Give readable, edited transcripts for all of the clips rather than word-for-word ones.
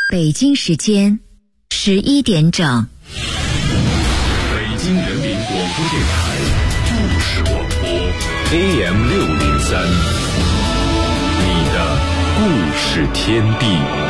北京时间11点整。 北京人民广播电台故事广播 AM603，你的故事天地。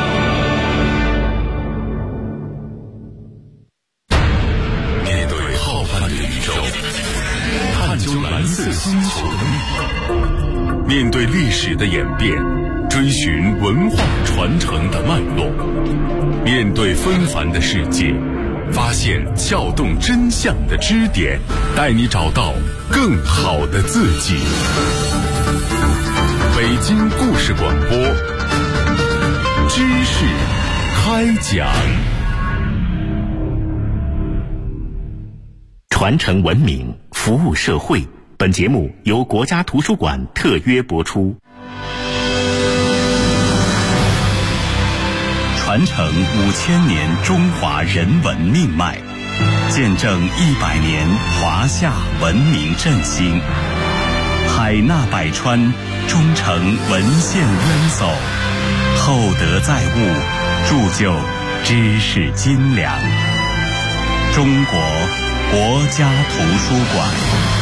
面对浩瀚的宇宙，探究蓝色星球的秘密，面对历史的演变，追寻文化传承的脉络，面对纷繁的世界，发现撬动真相的支点，带你找到更好的自己。北京故事广播，知识开讲。 传承文明，服务社会。本节目由国家图书馆特约播出。 传承5000年中华人文命脉，见证100年华夏文明振兴。海纳百川，忠诚文献渊薮，厚德载物，铸就知识斤两。中国国家图书馆。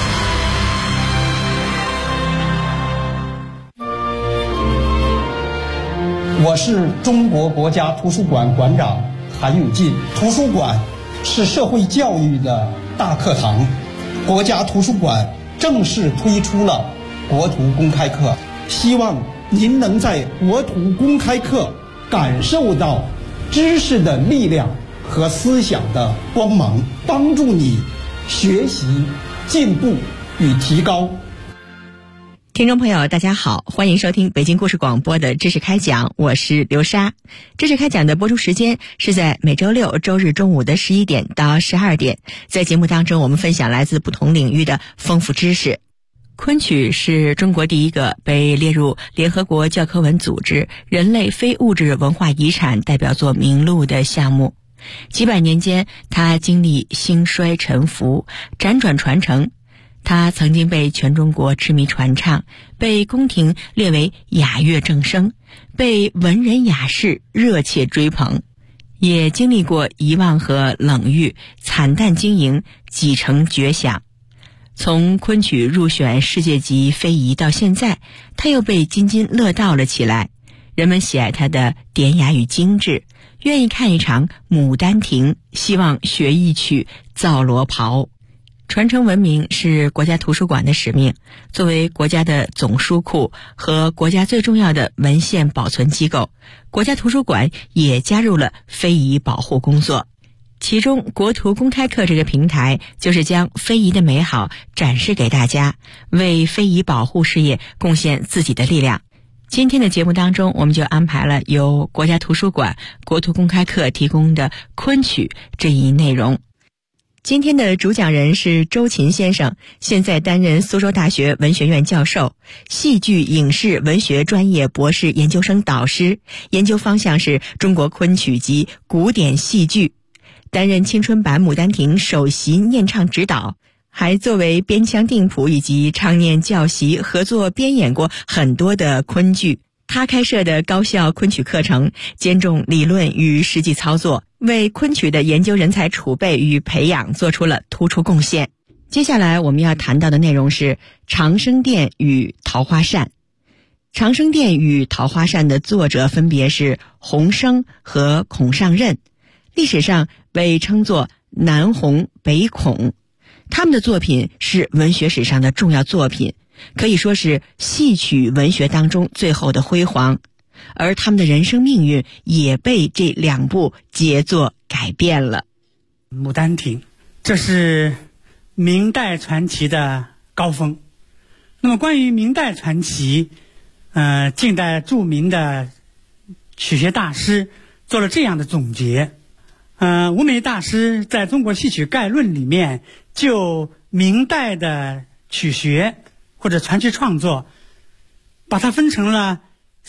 我是中国国家图书馆馆长韩永进。图书馆是社会教育的大课堂，国家图书馆正式推出了国图公开课，希望您能在国图公开课感受到知识的力量和思想的光芒，帮助你学习、进步与提高。 听众朋友大家好，欢迎收听北京故事广播的知识开讲，我是刘莎。知识开讲的播出时间是在每周六周日中午的11点到12点，在节目当中我们分享来自不同领域的丰富知识。昆曲是中国第一个被列入联合国教科文组织人类非物质文化遗产代表作名录的项目。几百年间，它经历兴衰沉浮，辗转传承。它曾经被全中国痴迷传唱，被宫廷列为雅乐正声，被文人雅士热切追捧，也经历过遗忘和冷遇，惨淡经营，几成绝响。从昆曲入选世界级非遗到现在，它又被津津乐道了起来。人们喜爱它的典雅与精致，愿意看一场《牡丹亭》，希望学一曲《皂罗袍》。传承文明是国家图书馆的使命，作为国家的总书库和国家最重要的文献保存机构，国家图书馆也加入了非遗保护工作。其中国图公开课这个平台就是将非遗的美好展示给大家，为非遗保护事业贡献自己的力量。今天的节目当中，我们就安排了由国家图书馆国图公开课提供的昆曲这一内容。今天的主讲人是周琴先生，现在担任苏州大学文学院教授，戏剧影视文学专业博士研究生导师，研究方向是中国昆曲及古典戏剧，担任青春版《牡丹亭》首席念唱指导，还作为编腔定谱以及唱念教习合作编演过很多的昆剧。他开设的高校昆曲课程兼重理论与实际操作，为昆曲的研究人才储备与培养做出了突出贡献。接下来我们要谈到的内容是长生殿与桃花扇。长生殿与桃花扇的作者分别是洪升和孔尚任，历史上被称作南洪北孔。他们的作品是文学史上的重要作品，可以说是戏曲文学当中最后的辉煌，而他们的人生命运也被这两部杰作改变了。 牡丹亭，这是明代传奇的高峰。那么关于明代传奇，近代著名的曲学大师做了这样的总结。吴梅大师在中国戏曲概论里面，就明代的曲学或者传奇创作，把它分成了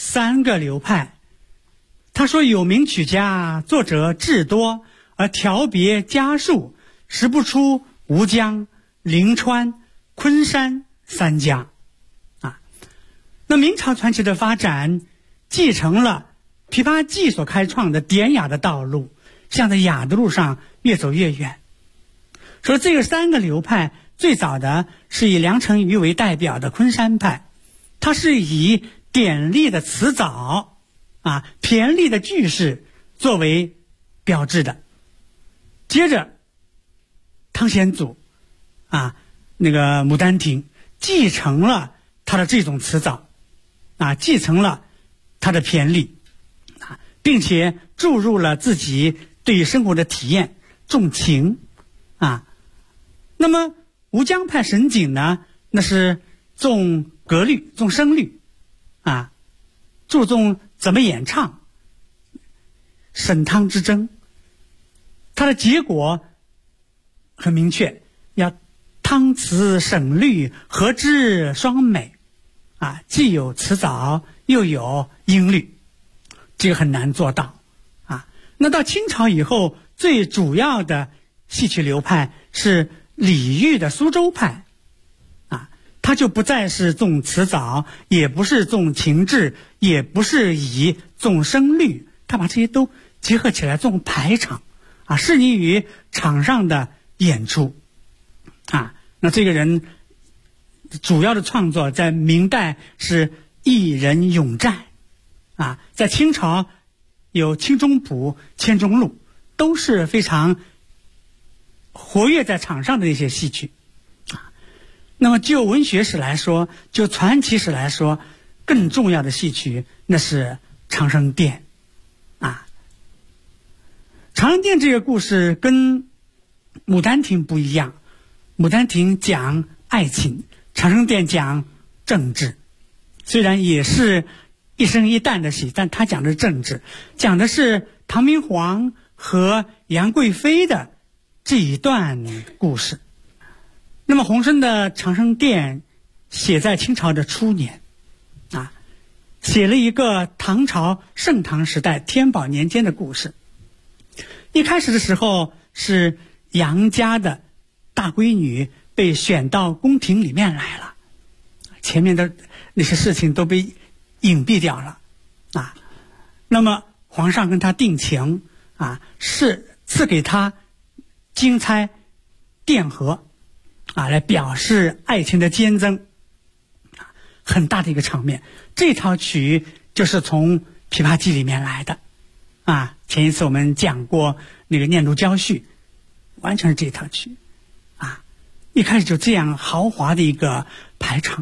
3个流派。他说，有名曲家作者至多，而调别家数，识不出吴江、临川、昆山3家。那明朝传奇的发展继承了琵琶记所开创的典雅的道路，向着雅的路上越走越远。说这个三个流派，最早的是以梁成瑜为代表的昆山派，它是以典丽的词藻骈丽的句式作为标志的。接着汤显祖牡丹亭继承了他的这种词藻继承了他的骈丽并且注入了自己对生活的体验，重情那么吴江派沈璟呢，那是重格律，重声律注重怎么演唱，沈汤之争，它的结果很明确，要汤词沈律合之双美既有词藻又有音律，这个很难做到那到清朝以后，最主要的戏曲流派是李煜的苏州派它就不再是重词藻，也不是重情志，也不是以重声律，它把这些都结合起来重排场适宜于场上的演出那这个人主要的创作在明代是一人咏战在清朝有清中谱、千钟录，都是非常活跃在场上的一些戏曲那么就文学史来说，就传奇史来说，更重要的戏曲那是长生殿长生殿这个故事跟牡丹亭不一样，牡丹亭讲爱情，长生殿讲政治。虽然也是一生一旦的戏，但他讲的是政治，讲的是唐明皇和杨贵妃的这一段故事。那么洪升的长生殿写在清朝的初年写了一个唐朝盛唐时代天宝年间的故事。一开始的时候是杨家的大闺女被选到宫廷里面来了，前面的那些事情都被隐蔽掉了那么皇上跟他定情是赐给他金钗卞盒来表示爱情的坚贞很大的一个场面。这套曲就是从琵琶记里面来的前一次我们讲过那个念奴娇婿，完全是这套曲一开始就这样豪华的一个排场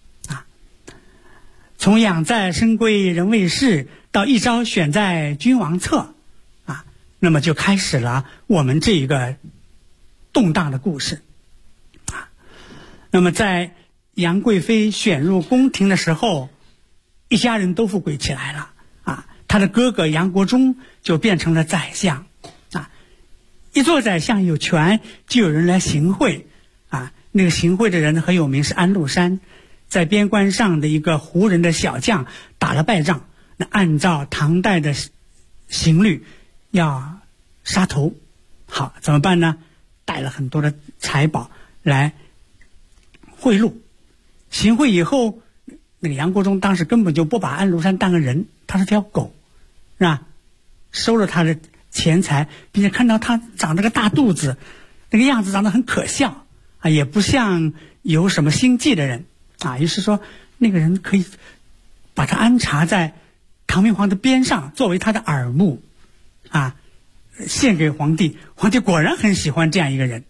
从养在深闺人未识到一朝选在君王侧那么就开始了我们这一个动荡的故事那么在杨贵妃选入宫廷的时候，一家人都富贵起来了他的哥哥杨国忠就变成了宰相一做宰相有权，就有人来行贿那个行贿的人很有名，是安禄山，在边关上的一个胡人的小将打了败仗，那按照唐代的刑律要杀头。好，怎么办呢？带了很多的财宝来贿赂。行贿以后，那个杨国忠当时根本就不把安禄山当个人，他是条狗，是吧？收了他的钱财，并且看到他长着个大肚子，那个样子长得很可笑也不像有什么心计的人于是说那个人可以把他安插在唐明皇的边上，作为他的耳目献给皇帝。皇帝果然很喜欢这样一个人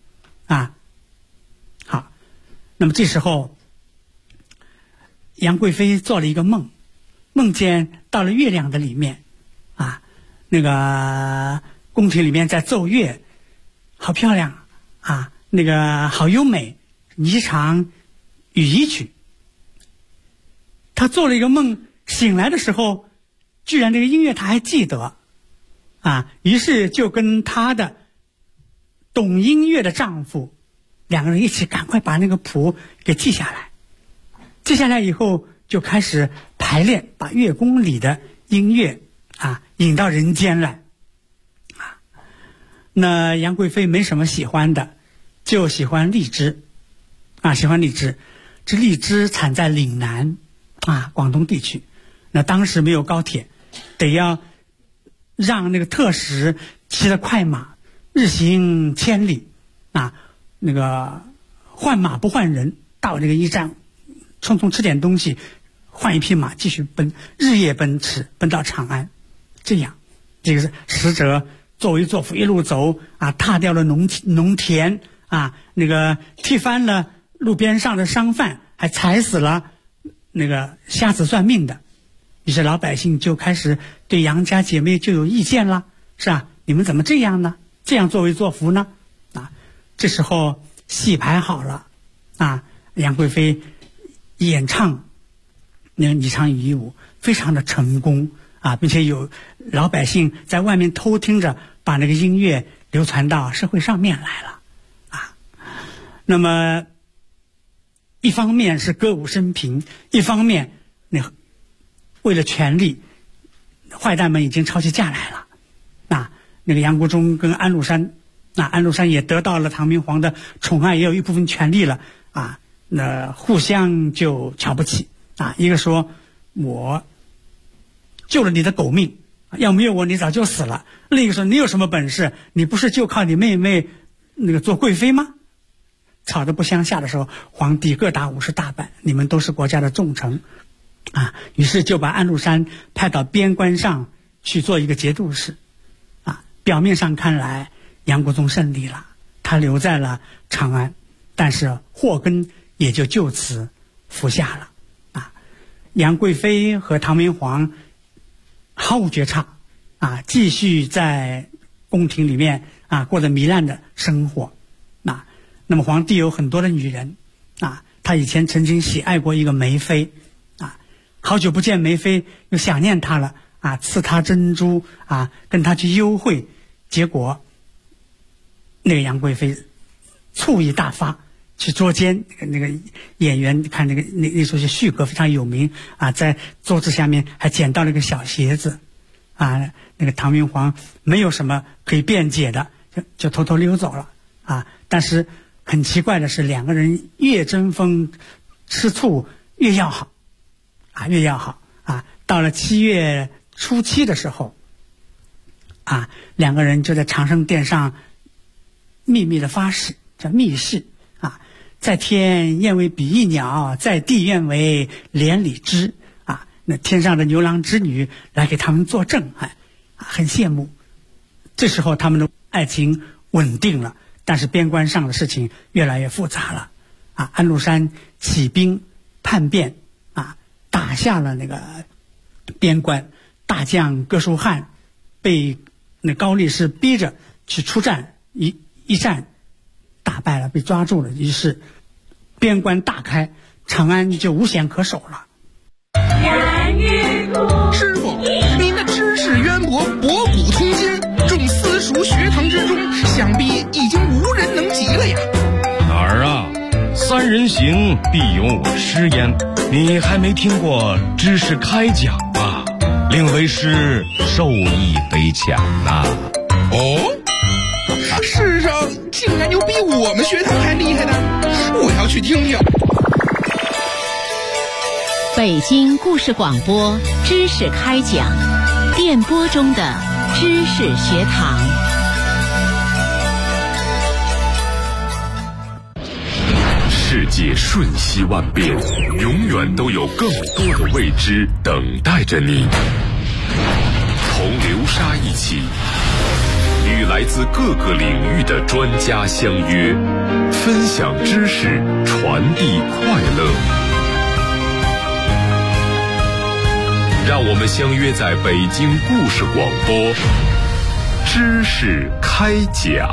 好，那么这时候杨贵妃做了一个梦，梦见到了月亮的里面那个宫廷里面在奏乐，好漂亮那个好优美，一场羽衣曲。他做了一个梦，醒来的时候居然这个音乐他还记得于是就跟他的懂音乐的丈夫两个人一起赶快把那个谱给记下来。记下来以后就开始排练，把乐宫里的音乐引到人间来那杨贵妃没什么喜欢的，就喜欢荔枝喜欢荔枝。这荔枝产在岭南广东地区，那当时没有高铁， 得要让那个特使骑着快马日行千里啊，那个换马不换人，到这个驿站匆匆吃点东西，换一匹马继续奔，日夜奔驰，奔到长安。这样这个是使者作威作福一路走啊，踏掉了农田啊，那个踢翻了路边上的商贩，还踩死了那个瞎子算命的。于是老百姓就开始对杨家姐妹就有意见了，是吧？你们怎么这样呢？这样作威作福呢？啊，这时候戏排好了啊，杨贵妃演唱那个《霓裳羽衣舞》非常的成功啊，并且有老百姓在外面偷听着，把那个音乐流传到社会上面来了啊。那么一方面是歌舞升平，一方面为了权力，坏蛋们已经抄起架来了啊。那个杨国忠跟安禄山，安禄山也得到了唐明皇的宠爱，也有一部分权力了啊。那互相就瞧不起啊。一个说我救了你的狗命，要没有我你早就死了。另一个说你有什么本事？你不是就靠你妹妹那个做贵妃吗？吵得不相下的时候，皇帝各打50大板，你们都是国家的重臣啊。于是就把安禄山派到边关上去做一个节度使啊。表面上看来杨国忠胜利了，他留在了长安，但是祸根也就就此服下了啊。杨贵妃和唐明皇毫无觉差啊，继续在宫廷里面啊过着糜烂的生活啊。那么皇帝有很多的女人啊，他以前曾经喜爱过一个梅妃啊，好久不见梅妃又想念她了啊，赐她珍珠啊，跟她去幽会，结果那个杨贵妃醋意大发，去捉奸那个演员，看那出戏旭哥非常有名啊，在桌子下面还捡到了一个小鞋子啊。那个唐明皇没有什么可以辩解的，就偷偷溜走了啊。但是很奇怪的是，两个人越争锋吃醋越要好啊，越要好啊。到了7月初7的时候啊，两个人就在长生殿上秘密的发誓，叫密誓啊，在天愿为比翼鸟，在地愿为连理枝啊。那天上的牛郎织女来给他们作证，很羡慕。这时候他们的爱情稳定了，但是边关上的事情越来越复杂了啊。安禄山起兵叛变啊，打下了那个边关，大将哥舒翰被那高力士逼着去出战，一战打败了，被抓住了，于是边关大开，长安就无险可守了。 师傅，您的知识渊博，博古通今，众私塾学堂之中，想必已经无人能及了呀。 哪儿啊？3人行，必有我师焉。你还没听过知识开讲吧？令为师受益匪浅呐。 哦，世上竟然有比我们学堂还厉害的，我要去听听。 北京故事广播知识开讲，电波中的知识学堂。 世界瞬息万变，永远都有更多的未知等待着你。同流沙一起，与来自各个领域的专家相约，分享知识，传递快乐。让我们相约在北京故事广播，知识开讲。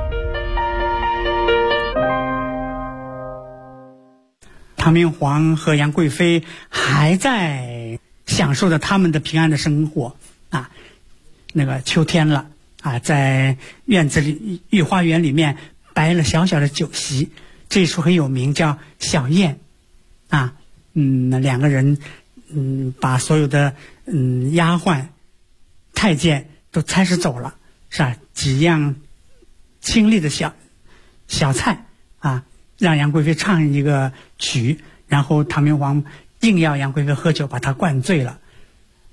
唐明皇和杨贵妃还在享受着他们的平安的生活啊。那个秋天了啊，在院子里御花园里面摆了小小的酒席，这一出很有名，叫小宴啊。两个人把所有的丫鬟太监都差使走了，是吧？几样清丽的小菜啊，让杨贵妃唱一个曲，然后唐明皇硬要杨贵妃喝酒，把她灌醉了。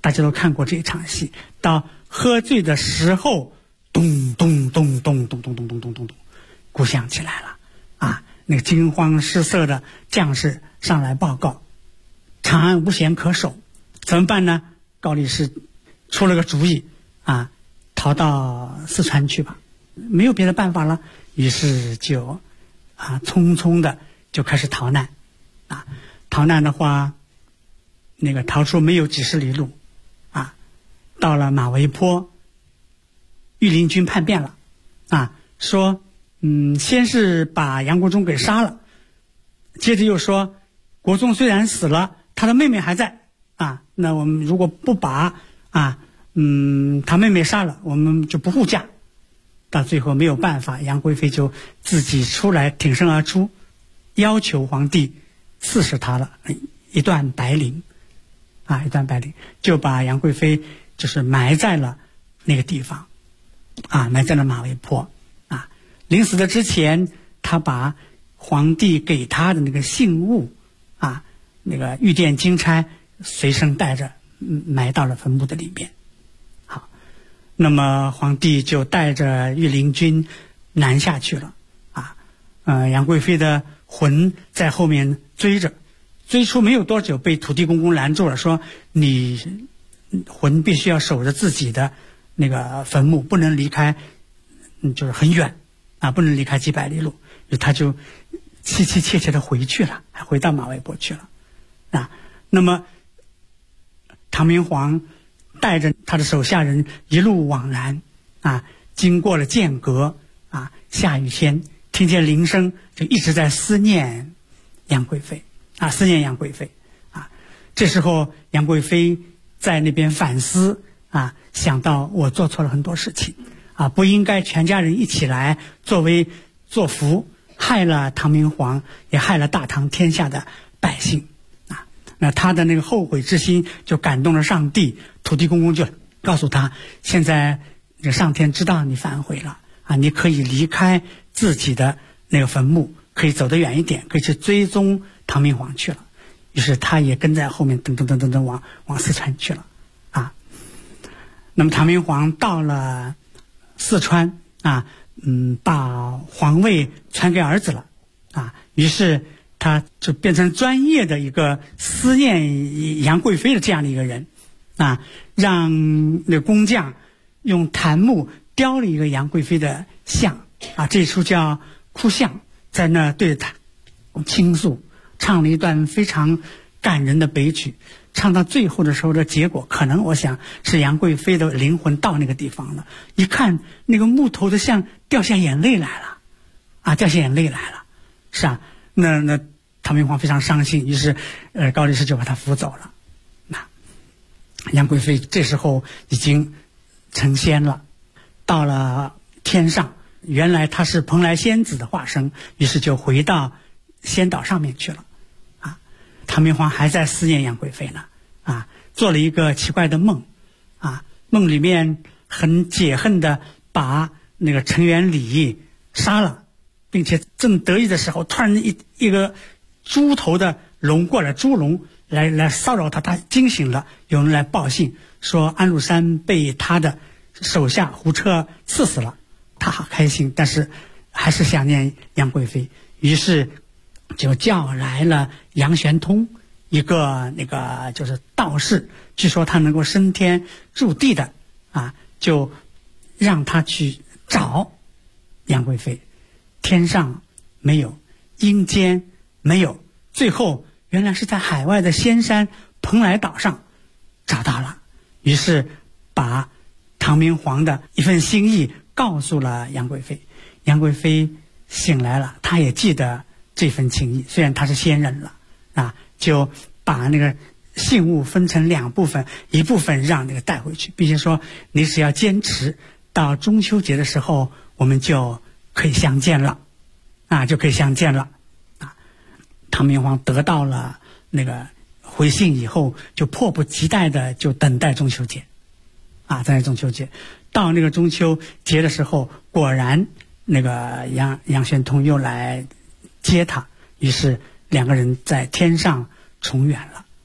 大家都看过这场戏，到喝醉的时候，咚咚咚咚咚咚咚咚咚咚咚，鼓响起来了啊！那个惊慌失色的将士上来报告，长安无险可守，怎么办呢？高力士出了个主意啊，逃到四川去吧，没有别的办法了，于是就匆匆的就开始逃难啊。逃难的话，那个逃出没有几十里路啊，到了马嵬坡，御林军叛变了啊，说先是把杨国忠给杀了，接着又说国忠虽然死了，他的妹妹还在啊，那我们如果不把他妹妹杀了，我们就不护驾。到最后没有办法，杨贵妃就自己出来挺身而出，要求皇帝赐使他了一段白绫啊，一段白绫，就把杨贵妃就是埋在了那个地方啊，埋在了马嵬坡啊。临死的之前，他把皇帝给他的那个信物啊，那个御殿金钗随身带着，埋到了坟墓的里面。好，那么皇帝就带着御林军南下去了啊。杨贵妃的魂在后面追着，追出没有多久，被土地公公拦住了，说你魂必须要守着自己的那个坟墓，不能离开，就是很远啊，不能离开几百里路。他就凄凄切切的回去了，还回到马嵬坡去了啊。那么唐明皇带着他的手下人一路往南啊，经过了剑阁啊，下雨天听见铃声，就一直在思念杨贵妃啊，思念杨贵妃啊。这时候杨贵妃在那边反思啊，想到我做错了很多事情啊，不应该全家人一起来作福，害了唐明皇，也害了大唐天下的百姓啊。那他的那个后悔之心就感动了上帝，土地公公就告诉他，现在上天知道你反悔了啊，你可以离开自己的那个坟墓，可以走得远一点，可以去追踪唐明皇去了。于是他也跟在后面噔噔噔噔噔往四川去了啊。那么唐明皇到了四川啊，把皇位传给儿子了啊，于是他就变成专业的一个思念杨贵妃的这样的一个人啊，让那个工匠用檀木雕了一个杨贵妃的像啊，这出叫哭像，在那对着他倾诉，唱了一段非常感人的悲曲。唱到最后的时候的结果，可能我想是杨贵妃的灵魂到那个地方了，一看那个木头的像，掉下眼泪来了啊，掉下眼泪来了，是啊。那唐明皇非常伤心，于是高力士就把他扶走了。那杨贵妃这时候已经成仙了，到了天上，原来她是蓬莱仙子的化身，于是就回到仙岛上面去了啊。唐明皇还在思念杨贵妃呢啊，做了一个奇怪的梦啊，梦里面很解恨的把那个陈元礼杀了，并且正得意的时候，突然一个猪头的龙过来，猪龙来骚扰他，他惊醒了，有人来报信说安禄山被他的手下胡车刺死了，他好开心，但是还是想念杨贵妃，于是就叫来了杨玄通，一个那个就是道士，据说他能够升天入地的啊，就让他去找杨贵妃。天上没有，阴间没有，最后原来是在海外的仙山蓬莱岛上找到了，于是把唐明皇的一份心意告诉了杨贵妃。杨贵妃醒来了，她也记得这份情谊，虽然她是仙人了啊，就把那个信物分成两部分，一部分让那个带回去，并且说你只要坚持到中秋节的时候，我们就可以相见了啊，就可以相见了啊。唐明皇得到了那个回信以后，就迫不及待的就等待中秋节啊，等待中秋节。到那个中秋节的时候，果然那个杨玄通又来接他，于是两个人在天上重圆了。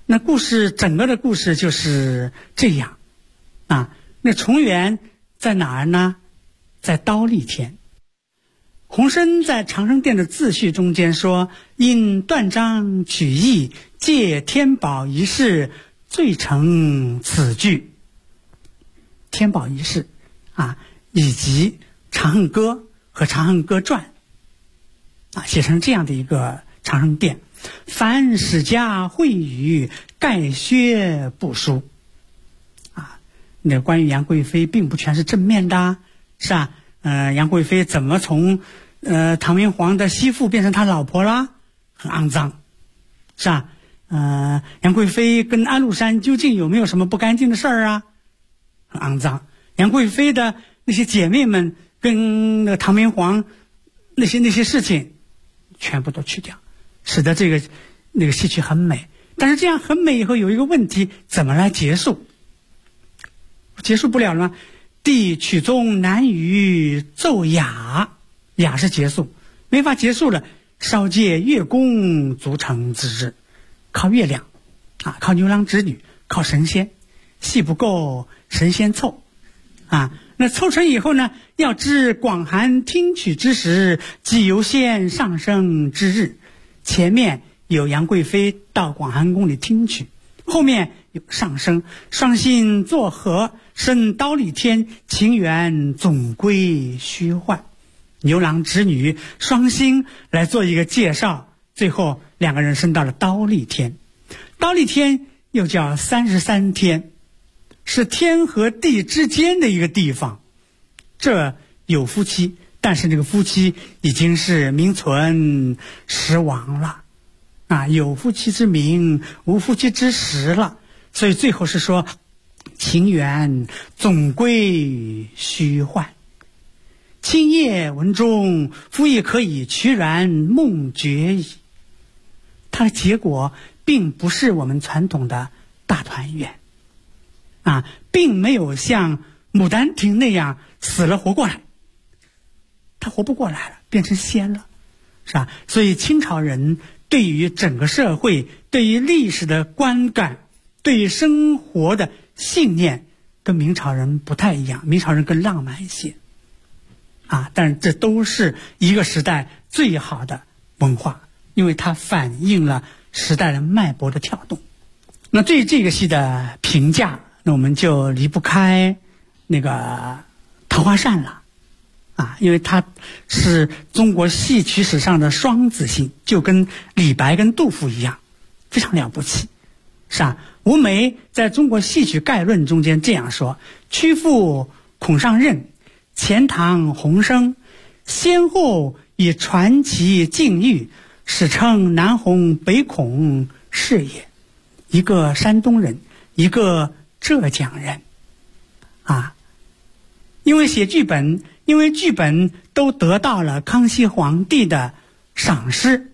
那整个的故事就是这样啊。那重圆在哪儿呢？在刀立天。洪深在长生殿的自序中间说：因断章取义，借天宝一事，罪成此句。天宝一事啊，以及长恨歌和长恨歌传啊，写成这样的一个长生殿。凡史家会语，概削不输啊。那关于杨贵妃并不全是正面的，是吧？杨贵妃怎么从唐明皇的媳妇变成他老婆啦？很肮脏，是吧？杨贵妃跟安禄山究竟有没有什么不干净的事儿啊？很肮脏。杨贵妃的那些姐妹们跟那个唐明皇那些事情全部都去掉，使得那个戏曲很美。但是这样很美以后有一个问题，怎么来结束？结束不了了吗？帝曲中难于奏雅，雅是结束，没法结束了。稍借月宫足成之日，靠月亮啊，靠牛郎织女，靠神仙，戏不够神仙凑啊。那凑成以后呢，要知广寒听曲之时，即由仙上升之日。前面有杨贵妃到广寒宫里听曲，后面有上升，双星作和，升刀立天，情缘总归虚幻。牛郎织女双星来做一个介绍，最后两个人升到了刀立天。刀立天又叫33天，是天和地之间的一个地方。这有夫妻，但是这个夫妻已经是名存实亡了啊，有夫妻之名，无夫妻之实了。所以最后是说情缘总归虚幻。今夜文中，夫亦可以渠然梦觉矣。它的结果并不是我们传统的大团圆啊，并没有像牡丹亭那样死了活过来，他活不过来了，变成仙了，是吧？所以清朝人对于整个社会，对于历史的观感，对于生活的信念，跟明朝人不太一样，明朝人更浪漫一些啊。但是这都是一个时代最好的文化，因为它反映了时代的脉搏的跳动。那对于这个戏的评价，那我们就离不开那个桃花扇了啊，因为它是中国戏曲史上的双子星，就跟李白跟杜甫一样，非常了不起，是吧？吴梅在中国戏曲概论中间这样说：曲阜孔尚任，钱塘洪生，先后以传奇境遇，史称南洪北孔是也。一个山东人，一个浙江人啊，因为写剧本，因为剧本都得到了康熙皇帝的赏识，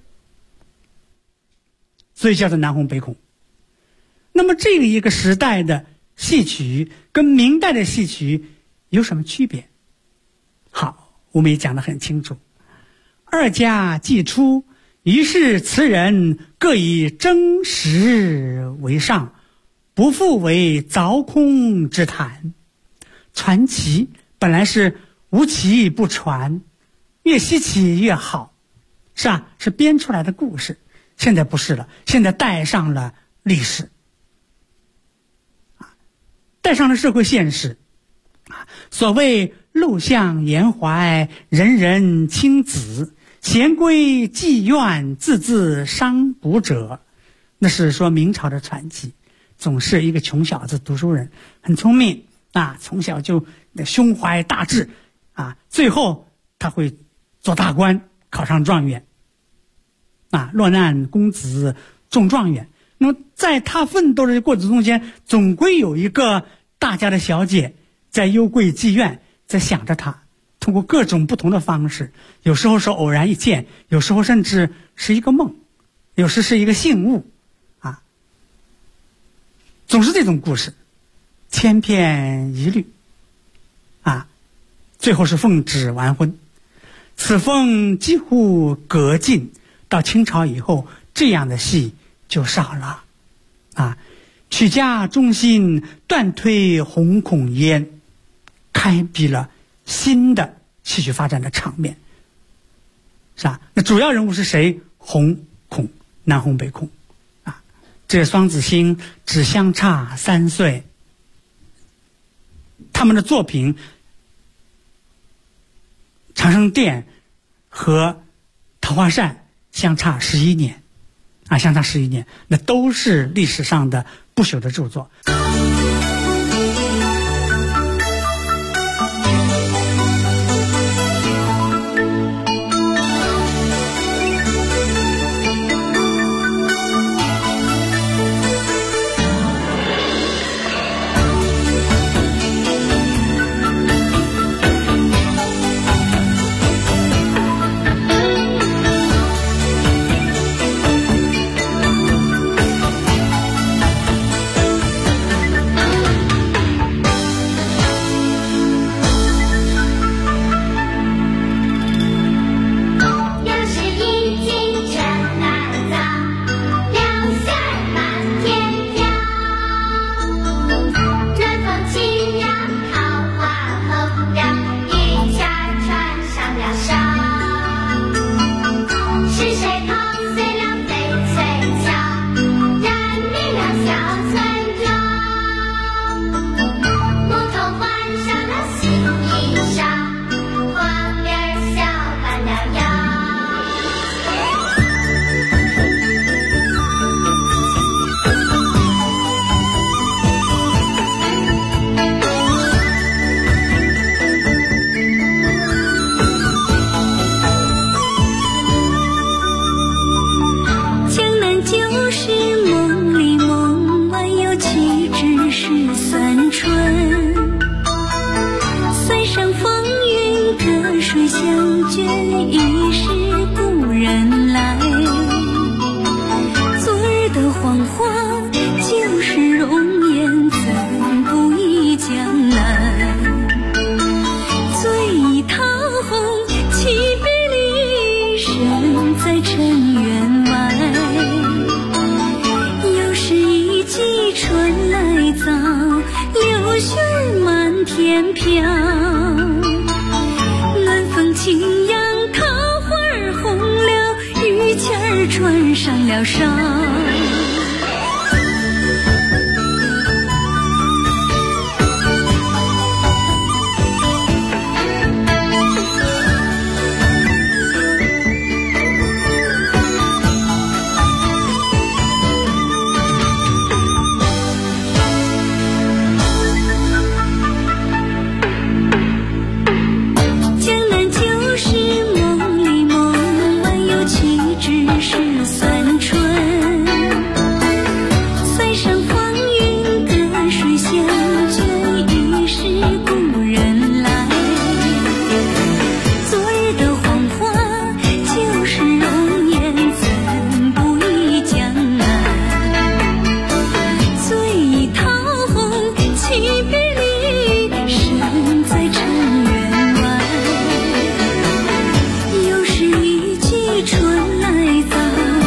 所以叫做南洪北孔。那么这个一个时代的戏曲跟明代的戏曲有什么区别？好，我们也讲得很清楚。二家既出，于是词人各以真实为上，不复为凿空之谈。传奇本来是无奇不传，越稀奇越好，是吧？是编出来的故事。现在不是了，现在带上了历史，带上了社会现实。所谓陆相言怀，人人亲子，贤归妓院，字字伤补者。那是说明朝的传奇，总是一个穷小子，读书人，很聪明啊，从小就胸怀大志啊，最后他会做大官，考上状元啊，落难公子中状元。那么在他奋斗的过程中间，总归有一个大家的小姐在幽贵妓院在想着他，通过各种不同的方式，有时候是偶然一见，有时候甚至是一个梦，有时是一个信物啊，总是这种故事，千篇一律啊，最后是奉旨完婚。此风几乎革尽，到清朝以后这样的戏就少了曲家中心，断推红孔烟，开辟了新的戏曲发展的场面，是吧？那主要人物是谁？红孔，南红北孔这双子星只相差3岁，他们的作品《长生殿》和《桃花扇》相差11年相差11年，那都是历史上的不朽的著作。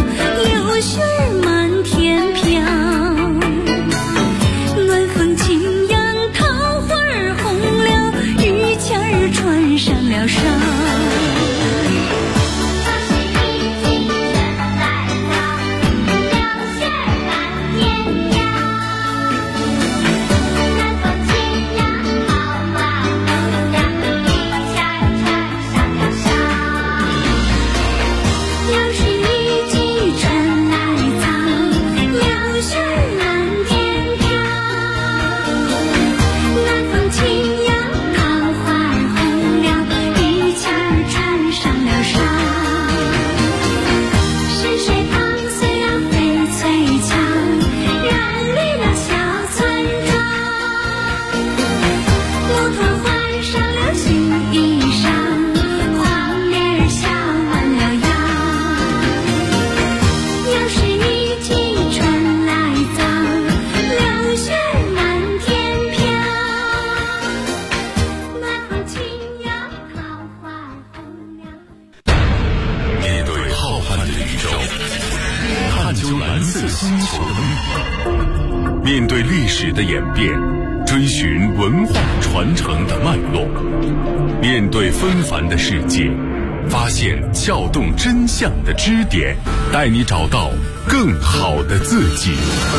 雪满天飘，暖风轻史的演变，追寻文化传承的脉络，面对纷繁的世界，发现撬动真相的支点，带你找到更好的自己。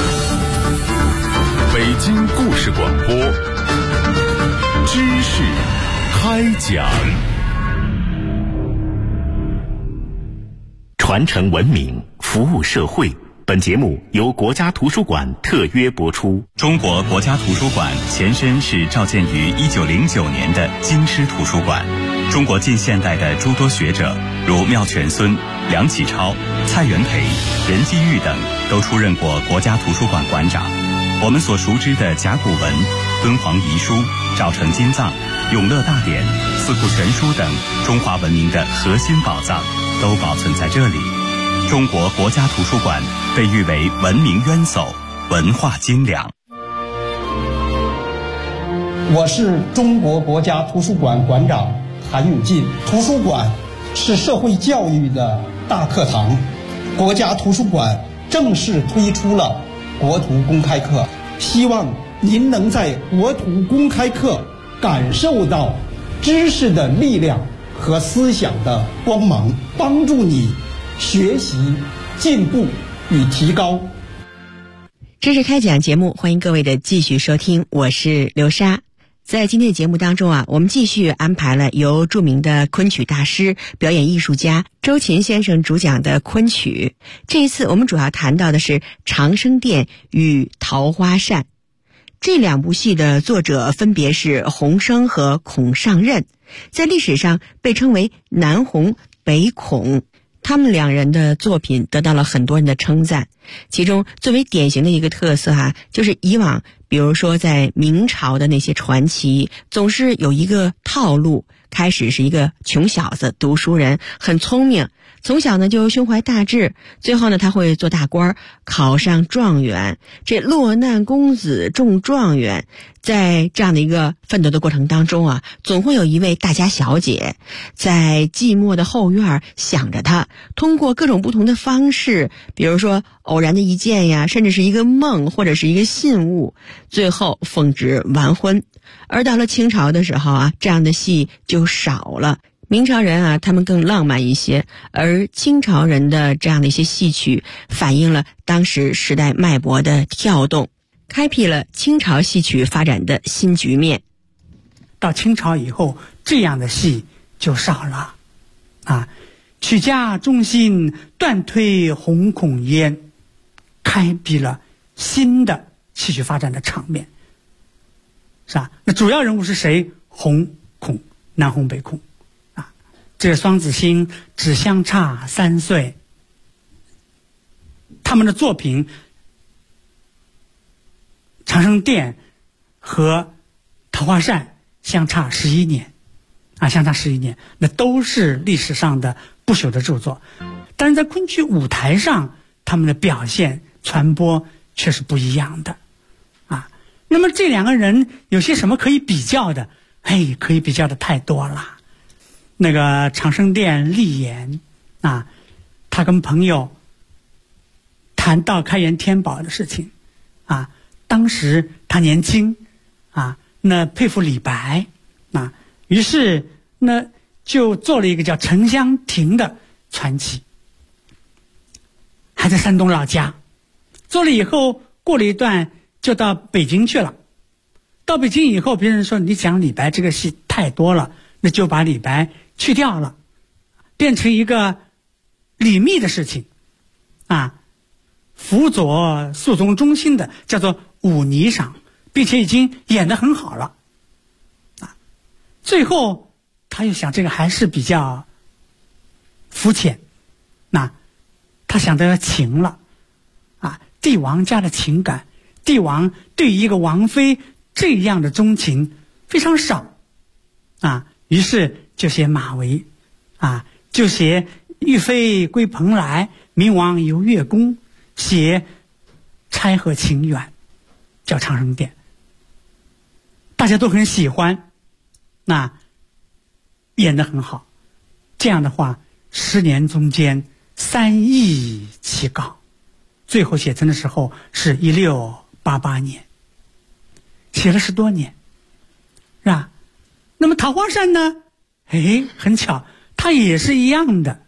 北京故事广播，知识开讲。 传承文明，服务社会。本节目由国家图书馆特约播出。 中国国家图书馆前身是召建于1909年的京师图书馆。中国近现代的诸多学者，如妙泉孙、梁启超、蔡元培、任继玉等，都出任过国家图书馆馆长。我们所熟知的甲骨文、敦煌遗书、赵城金藏、永乐大典、四库全书等中华文明的核心宝藏，都保存在这里。中国国家图书馆被誉为文明渊薮、文化精良。 我是中国国家图书馆馆长韩永进。图书馆是社会教育的大课堂，国家图书馆正式推出了国图公开课，希望您能在国图公开课感受到知识的力量和思想的光芒，帮助你学习、进步与提高。 知识开讲节目，欢迎各位的继续收听，我是刘莎。在今天的节目当中我们继续安排了由著名的昆曲大师、表演艺术家周琴先生主讲的昆曲。这一次我们主要谈到的是《长生殿》与《桃花扇》。这两部戏的作者分别是洪升和孔尚任，在历史上被称为南洪北孔。他们两人的作品得到了很多人的称赞，其中最为典型的一个特色就是以往比如说在明朝的那些传奇，总是有一个套路，开始是一个穷小子，读书人，很聪明，从小呢就胸怀大志，最后呢他会做大官，考上状元，这落难公子中状元。在这样的一个奋斗的过程当中总会有一位大家小姐在寂寞的后院想着他，通过各种不同的方式，比如说偶然的一见呀，甚至是一个梦或者是一个信物，最后奉旨完婚。而到了清朝的时候这样的戏就少了。明朝人他们更浪漫一些，而清朝人的这样的一些戏曲反映了当时时代脉搏的跳动，开辟了清朝戏曲发展的新局面。 到清朝以后，这样的戏就少了曲家中心，断推红孔烟，开辟了新的戏曲发展的场面，是吧？那主要人物是谁？红孔，南红北孔这双子星只相差3岁，他们的作品《长生殿》和《桃花扇》相差11年相差11年，那都是历史上的不朽的著作。但是在昆曲舞台上，他们的表现传播却是不一样的那么这两个人有些什么可以比较的？可以比较的太多了。那个长生殿立言他跟朋友谈到开元天宝的事情当时他年轻那佩服李白于是那就做了一个叫沉香亭的传奇，还在山东老家做了以后，过了一段就到北京去了。到北京以后，别人说你讲李白这个戏太多了，那就把李白去掉了，变成一个李密的事情辅佐肃宗中心的叫做武霓裳，并且已经演得很好了最后他又想这个还是比较肤浅他想得情了帝王家的情感，帝王对一个王妃这样的钟情非常少于是就写马嵬就写玉妃归蓬莱，明王游月宫，写钗和情缘，叫长生殿，大家都很喜欢演得很好。这样的话10年中间3易其稿，最后写成的时候是1688年写了10多年，是吧？那么桃花扇呢？很巧，它也是一样的。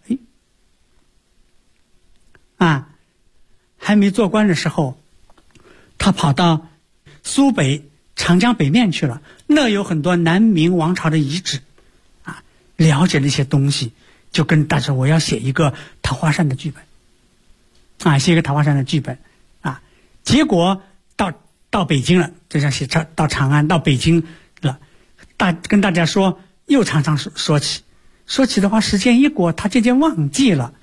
还没做官的时候，他跑到苏北长江北面去了，那有很多南明王朝的遗址，了解了一些东西，就跟大家说我要写一个桃花扇的剧本，写一个桃花扇的剧本，结果到北京了，就像写到长安到北京了，跟大家说，又常常说起的话，时间一过，他渐渐忘记了，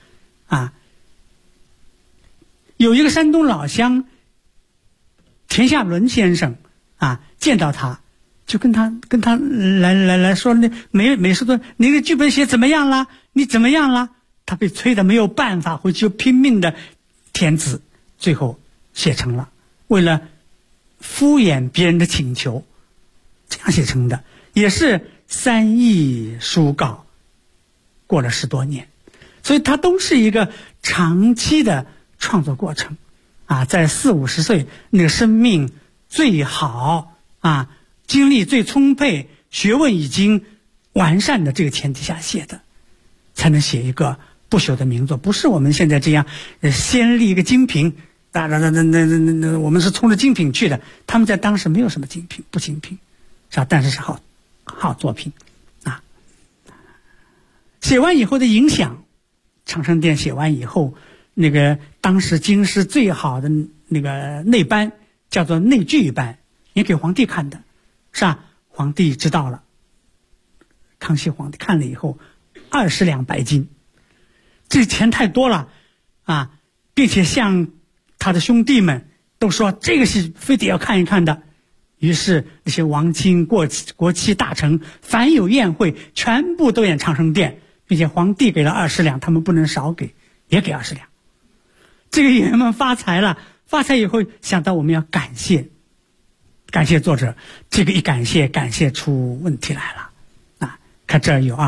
有一个山东老乡田下伦先生见到他，就跟他来说，那每次都你的剧本写怎么样了？你怎么样了？他被催得没有办法，回去就拼命的填字，最后写成了。为了敷衍别人的请求，这样写成的，也是3易书稿，过了10多年，所以它都是一个长期的创作过程，在40、50岁那个生命最好精力最充沛，学问已经完善的这个前提下写的，才能写一个不朽的名作。不是我们现在这样先立一个精品，我们是冲着精品去的，他们在当时没有什么精品不精品，是吧？但是是好作品写完以后的影响，长生殿写完以后，那个当时京师最好的那个内班叫做内剧班，也给皇帝看的，是吧？皇帝知道了，康熙皇帝看了以后，20两白金，这钱太多了并且向他的兄弟们都说这个戏非得要看一看的。于是那些王亲国戚大臣凡有宴会，全部都演长生殿，并且皇帝给了20两，他们不能少给，也给20两。这个演员们发财了，发财以后想到我们要感谢作者，这个一感谢出问题来了看这儿有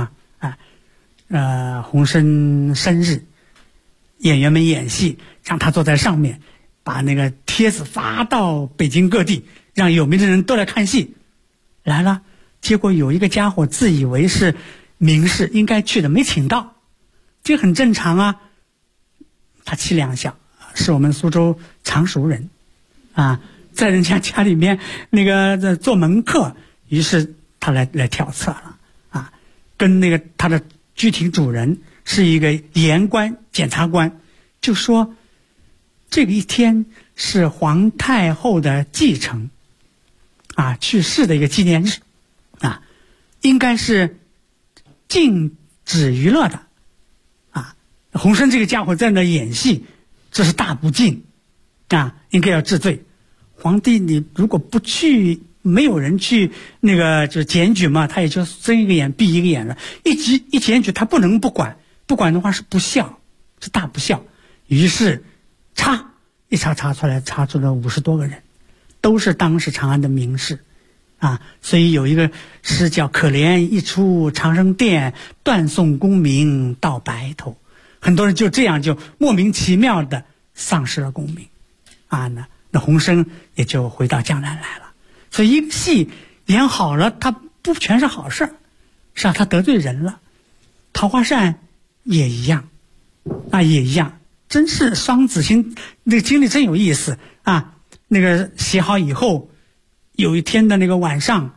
洪生生日，演员们演戏，让他坐在上面，把那个帖子发到北京各地，让有名的人都来看戏。来了，结果有一个家伙自以为是名士，应该去的，没请到，这很正常他气量小，是我们苏州常熟人在人家家里面那个做门客，于是他来挑刺了跟那个他的居廷主人是一个言官检察官，就说这个一天是皇太后的继承去世的一个纪念日应该是禁止娱乐的洪生这个家伙在那演戏，这是大不敬应该要治罪。皇帝你如果不去，没有人去那个就检举嘛，他也就睁一个眼闭一个眼了，一检举他不能不管的话是不孝，是大不孝。于是一查出来，查出了50多个人，都是当时长安的名士所以有一个诗叫可怜一出长生殿，断送功名到白头。很多人就这样就莫名其妙的丧失了功名那洪生也就回到江南来了。所以一个戏演好了，它不全是好事，是吧？他得罪人了。桃花扇也一样也一样，真是双子星，那个经历真有意思那个写好以后，有一天的那个晚上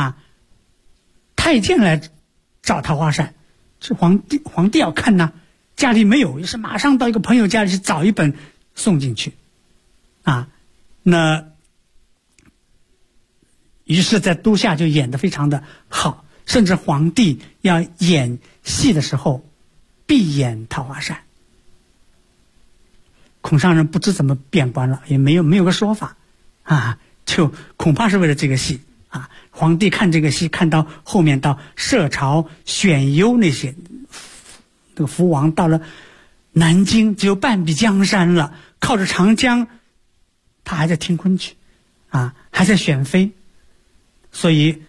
太监来找桃花扇，这皇帝要看家里没有，于是马上到一个朋友家里去找一本送进去那于是在都下就演得非常的好，甚至皇帝要演戏的时候必演桃花扇。孔尚人不知怎么变官了，也没有个说法就恐怕是为了这个戏皇帝看这个戏，看到后面到设朝选优那些这个福王到了南京只有半壁江山了，靠着长江，他还在听昆曲还在选妃，所以